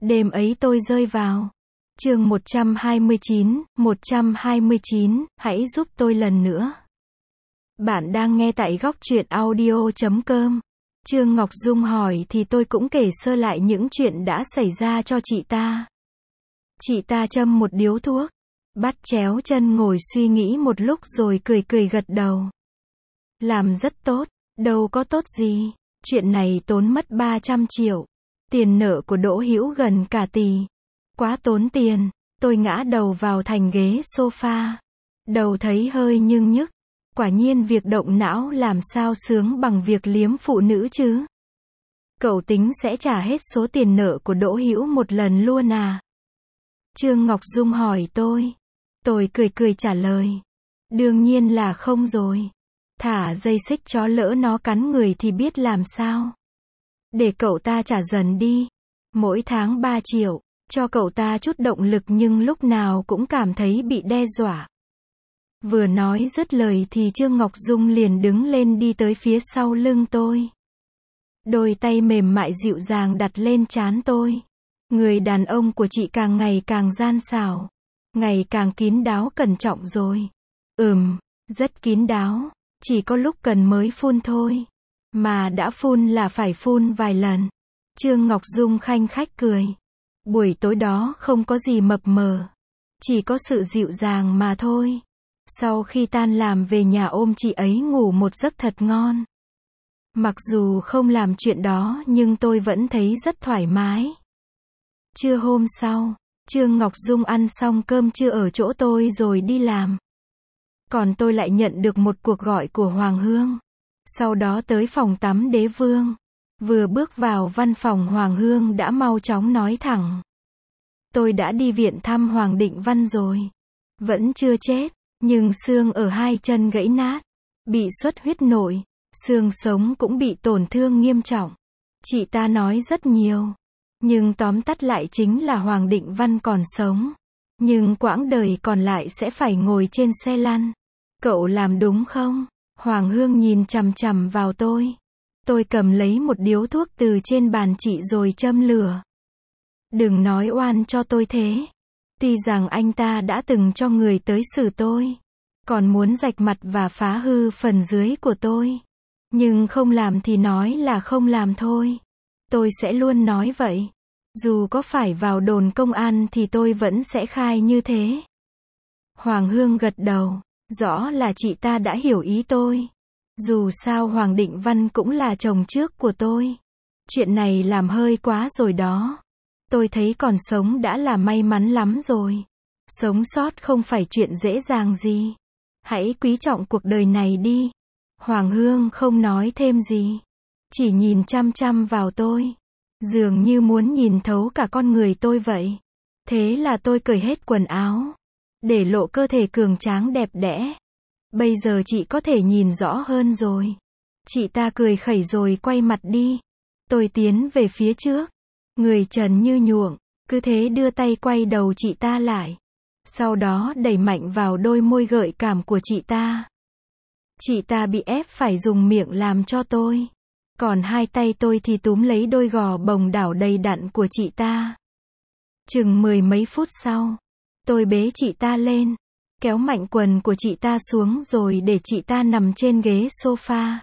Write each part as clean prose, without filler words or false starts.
Đêm ấy tôi rơi vào. Chương 129, hãy giúp tôi lần nữa. Bạn đang nghe tại góc truyện audio.com. Trương Ngọc Dung hỏi thì tôi cũng kể sơ lại những chuyện đã xảy ra cho chị ta. Chị ta châm một điếu thuốc, bắt chéo chân ngồi suy nghĩ một lúc rồi cười cười gật đầu. Làm rất tốt, đâu có tốt gì, chuyện này tốn mất 300 triệu. Tiền nợ của Đỗ Hữu gần cả tỷ. Quá tốn tiền, tôi ngã đầu vào thành ghế sofa. Đầu thấy hơi nhưng nhức. Quả nhiên việc động não làm sao sướng bằng việc liếm phụ nữ chứ. Cậu tính sẽ trả hết số tiền nợ của Đỗ Hữu một lần luôn à? Trương Ngọc Dung hỏi tôi. Tôi cười cười trả lời. Đương nhiên là không rồi. Thả dây xích chó lỡ nó cắn người thì biết làm sao. Để cậu ta trả dần đi. Mỗi tháng 3 triệu, cho cậu ta chút động lực nhưng lúc nào cũng cảm thấy bị đe dọa. Vừa nói dứt lời thì Trương Ngọc Dung liền đứng lên đi tới phía sau lưng tôi. Đôi tay mềm mại dịu dàng đặt lên trán tôi. Người đàn ông của chị càng ngày càng gian xảo. Ngày càng kín đáo cẩn trọng rồi. Rất kín đáo. Chỉ có lúc cần mới phun thôi. Mà đã phun là phải phun vài lần. Trương Ngọc Dung khanh khách cười. Buổi tối đó không có gì mập mờ. Chỉ có sự dịu dàng mà thôi. Sau khi tan làm về nhà ôm chị ấy ngủ một giấc thật ngon. Mặc dù không làm chuyện đó nhưng tôi vẫn thấy rất thoải mái. Trưa hôm sau, Trương Ngọc Dung ăn xong cơm trưa ở chỗ tôi rồi đi làm. Còn tôi lại nhận được một cuộc gọi của Hoàng Hương. Sau đó tới phòng tắm Đế Vương. Vừa bước vào văn phòng Hoàng Hương đã mau chóng nói thẳng. Tôi đã đi viện thăm Hoàng Định Văn rồi. Vẫn chưa chết, nhưng xương ở hai chân gãy nát. Bị xuất huyết nội, xương sống cũng bị tổn thương nghiêm trọng. Chị ta nói rất nhiều. Nhưng tóm tắt lại chính là Hoàng Định Văn còn sống. Nhưng quãng đời còn lại sẽ phải ngồi trên xe lăn. Cậu làm đúng không? Hoàng Hương nhìn chằm chằm vào tôi. Tôi cầm lấy một điếu thuốc từ trên bàn chị rồi châm lửa. Đừng nói oan cho tôi thế. Tuy rằng anh ta đã từng cho người tới xử tôi. Còn muốn rạch mặt và phá hư phần dưới của tôi. Nhưng không làm thì nói là không làm thôi. Tôi sẽ luôn nói vậy. Dù có phải vào đồn công an thì tôi vẫn sẽ khai như thế. Hoàng Hương gật đầu. Rõ là chị ta đã hiểu ý tôi. Dù sao Hoàng Định Văn cũng là chồng trước của tôi. Chuyện này làm hơi quá rồi đó. Tôi thấy còn sống đã là may mắn lắm rồi. Sống sót không phải chuyện dễ dàng gì. Hãy quý trọng cuộc đời này đi. Hoàng Hương không nói thêm gì. Chỉ nhìn chăm chăm vào tôi. Dường như muốn nhìn thấu cả con người tôi vậy. Thế là tôi cởi hết quần áo. Để lộ cơ thể cường tráng đẹp đẽ. Bây giờ chị có thể nhìn rõ hơn rồi. Chị ta cười khẩy rồi quay mặt đi. Tôi tiến về phía trước. Người trần như nhuộm. Cứ thế đưa tay quay đầu chị ta lại. Sau đó đẩy mạnh vào đôi môi gợi cảm của chị ta. Chị ta bị ép phải dùng miệng làm cho tôi. Còn hai tay tôi thì túm lấy đôi gò bồng đảo đầy đặn của chị ta. Chừng 10 mấy phút sau. Tôi bế chị ta lên. Kéo mạnh quần của chị ta xuống rồi để chị ta nằm trên ghế sofa.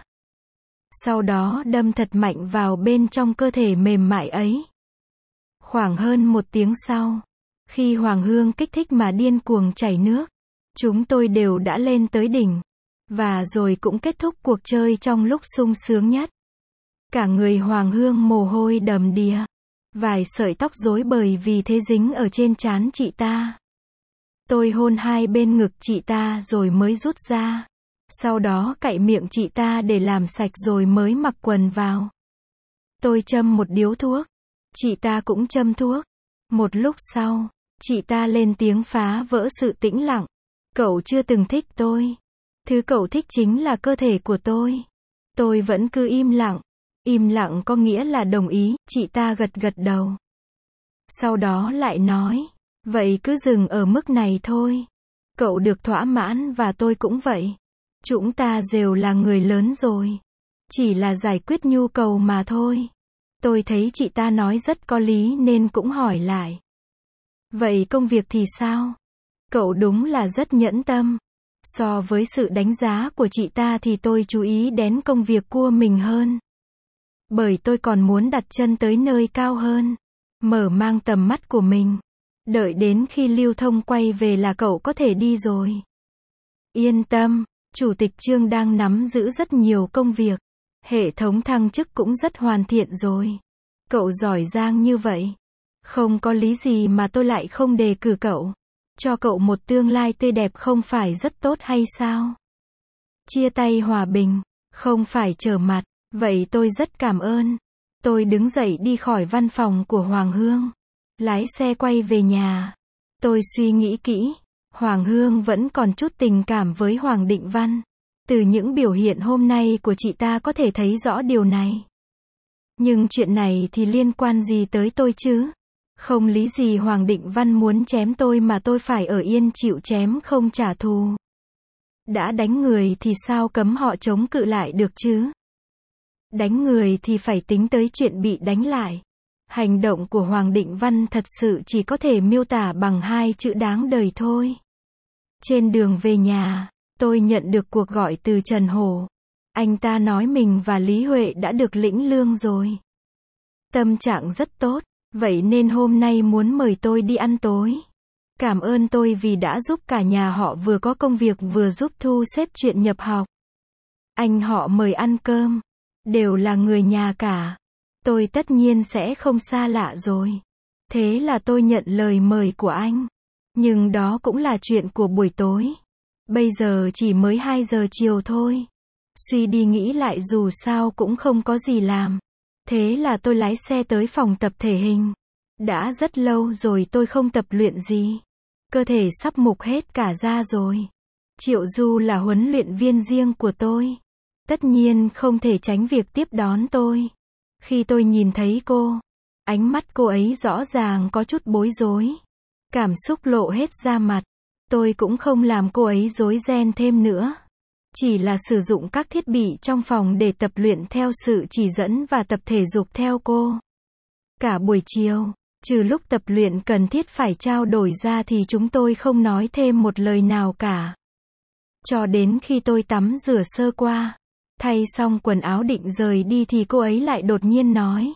Sau đó đâm thật mạnh vào bên trong cơ thể mềm mại ấy. Khoảng hơn 1 tiếng sau, khi Hoàng Hương kích thích mà điên cuồng chảy nước, chúng tôi đều đã lên tới đỉnh. Và rồi cũng kết thúc cuộc chơi trong lúc sung sướng nhất. Cả người Hoàng Hương mồ hôi đầm đìa. Vài sợi tóc rối bời vì thế dính ở trên trán chị ta. Tôi hôn hai bên ngực chị ta rồi mới rút ra. Sau đó cạy miệng chị ta để làm sạch rồi mới mặc quần vào. Tôi châm một điếu thuốc. Chị ta cũng châm thuốc. Một lúc sau, chị ta lên tiếng phá vỡ sự tĩnh lặng. Cậu chưa từng thích tôi. Thứ cậu thích chính là cơ thể của tôi. Tôi vẫn cứ im lặng. Im lặng có nghĩa là đồng ý, chị ta gật gật đầu. Sau đó lại nói. Vậy cứ dừng ở mức này thôi. Cậu được thỏa mãn và tôi cũng vậy. Chúng ta đều là người lớn rồi. Chỉ là giải quyết nhu cầu mà thôi. Tôi thấy chị ta nói rất có lý nên cũng hỏi lại. Vậy công việc thì sao? Cậu đúng là rất nhẫn tâm. So với sự đánh giá của chị ta thì tôi chú ý đến công việc của mình hơn. Bởi tôi còn muốn đặt chân tới nơi cao hơn. Mở mang tầm mắt của mình. Đợi đến khi Lưu Thông quay về là cậu có thể đi rồi. Yên tâm, Chủ tịch Trương đang nắm giữ rất nhiều công việc. Hệ thống thăng chức cũng rất hoàn thiện rồi. Cậu giỏi giang như vậy. Không có lý gì mà tôi lại không đề cử cậu. Cho cậu một tương lai tươi đẹp không phải rất tốt hay sao? Chia tay hòa bình, không phải trở mặt. Vậy tôi rất cảm ơn. Tôi đứng dậy đi khỏi văn phòng của Hoàng Hương. Lái xe quay về nhà. Tôi suy nghĩ kỹ. Hoàng Hương vẫn còn chút tình cảm với Hoàng Định Văn. Từ những biểu hiện hôm nay của chị ta có thể thấy rõ điều này. Nhưng chuyện này thì liên quan gì tới tôi chứ? Không lý gì Hoàng Định Văn muốn chém tôi mà tôi phải ở yên chịu chém không trả thù. Đã đánh người thì sao cấm họ chống cự lại được chứ? Đánh người thì phải tính tới chuyện bị đánh lại. Hành động của Hoàng Định Văn thật sự chỉ có thể miêu tả bằng hai chữ đáng đời thôi. Trên đường về nhà, tôi nhận được cuộc gọi từ Trần Hổ. Anh ta nói mình và Lý Huệ đã được lĩnh lương rồi. Tâm trạng rất tốt, vậy nên hôm nay muốn mời tôi đi ăn tối. Cảm ơn tôi vì đã giúp cả nhà họ vừa có công việc vừa giúp thu xếp chuyện nhập học. Anh họ mời ăn cơm, đều là người nhà cả. Tôi tất nhiên sẽ không xa lạ rồi. Thế là tôi nhận lời mời của anh. Nhưng đó cũng là chuyện của buổi tối. Bây giờ chỉ mới 2 giờ chiều thôi. Suy đi nghĩ lại dù sao cũng không có gì làm. Thế là tôi lái xe tới phòng tập thể hình. Đã rất lâu rồi tôi không tập luyện gì. Cơ thể sắp mục hết cả da rồi. Triệu Du là huấn luyện viên riêng của tôi. Tất nhiên không thể tránh việc tiếp đón tôi. Khi tôi nhìn thấy cô, ánh mắt cô ấy rõ ràng có chút bối rối. Cảm xúc lộ hết ra mặt. Tôi cũng không làm cô ấy rối ren thêm nữa. Chỉ là sử dụng các thiết bị trong phòng để tập luyện theo sự chỉ dẫn và tập thể dục theo cô. Cả buổi chiều, trừ lúc tập luyện cần thiết phải trao đổi ra thì chúng tôi không nói thêm một lời nào cả. Cho đến khi tôi tắm rửa sơ qua, thay xong quần áo định rời đi thì cô ấy lại đột nhiên nói.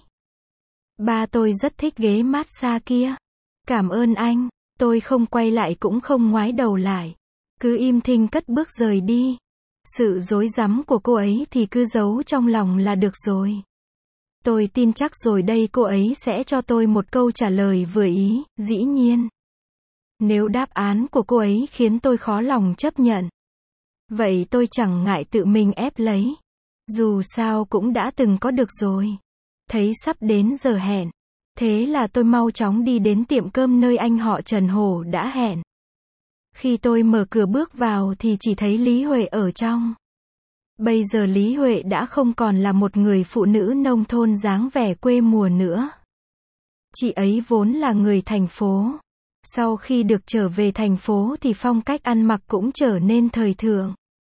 Ba tôi rất thích ghế massage kia. Cảm ơn anh. Tôi không quay lại cũng không ngoái đầu lại. Cứ im thinh cất bước rời đi. Sự rối rắm của cô ấy thì cứ giấu trong lòng là được rồi. Tôi tin chắc rồi đây cô ấy sẽ cho tôi một câu trả lời vừa ý, dĩ nhiên. Nếu đáp án của cô ấy khiến tôi khó lòng chấp nhận, vậy tôi chẳng ngại tự mình ép lấy. Dù sao cũng đã từng có được rồi. Thấy sắp đến giờ hẹn. Thế là tôi mau chóng đi đến tiệm cơm nơi anh họ Trần Hổ đã hẹn. Khi tôi mở cửa bước vào thì chỉ thấy Lý Huệ ở trong. Bây giờ Lý Huệ đã không còn là một người phụ nữ nông thôn dáng vẻ quê mùa nữa. Chị ấy vốn là người thành phố. Sau khi được trở về thành phố thì phong cách ăn mặc cũng trở nên thời thượng.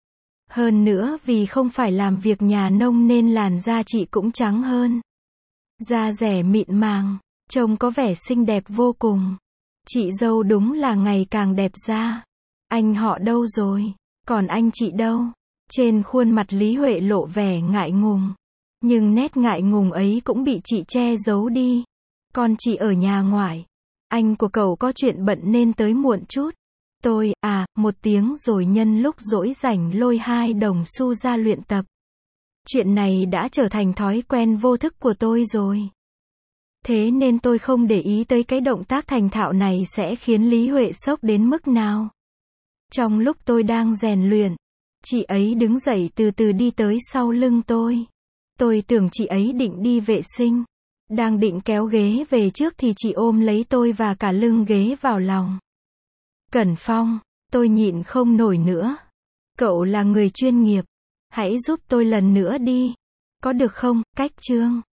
Hơn nữa vì không phải làm việc nhà nông nên làn da chị cũng trắng hơn. Da rẻ mịn màng, trông có vẻ xinh đẹp vô cùng. Chị dâu đúng là ngày càng đẹp da. Anh họ đâu rồi? Còn anh chị đâu? Trên khuôn mặt Lý Huệ lộ vẻ ngại ngùng. Nhưng nét ngại ngùng ấy cũng bị chị che giấu đi. Con chị ở nhà ngoại. Anh của cậu có chuyện bận nên tới muộn chút. Tôi, một tiếng rồi nhân lúc rỗi rảnh lôi 2 đồng xu ra luyện tập. Chuyện này đã trở thành thói quen vô thức của tôi rồi. Thế nên tôi không để ý tới cái động tác thành thạo này sẽ khiến Lý Huệ sốc đến mức nào. Trong lúc tôi đang rèn luyện, chị ấy đứng dậy từ từ đi tới sau lưng tôi. Tôi tưởng chị ấy định đi vệ sinh. Đang định kéo ghế về trước thì chị ôm lấy tôi và cả lưng ghế vào lòng. Cẩn Phong, tôi nhịn không nổi nữa. Cậu là người chuyên nghiệp. Hãy giúp tôi lần nữa đi. Có được không, Cách Trương?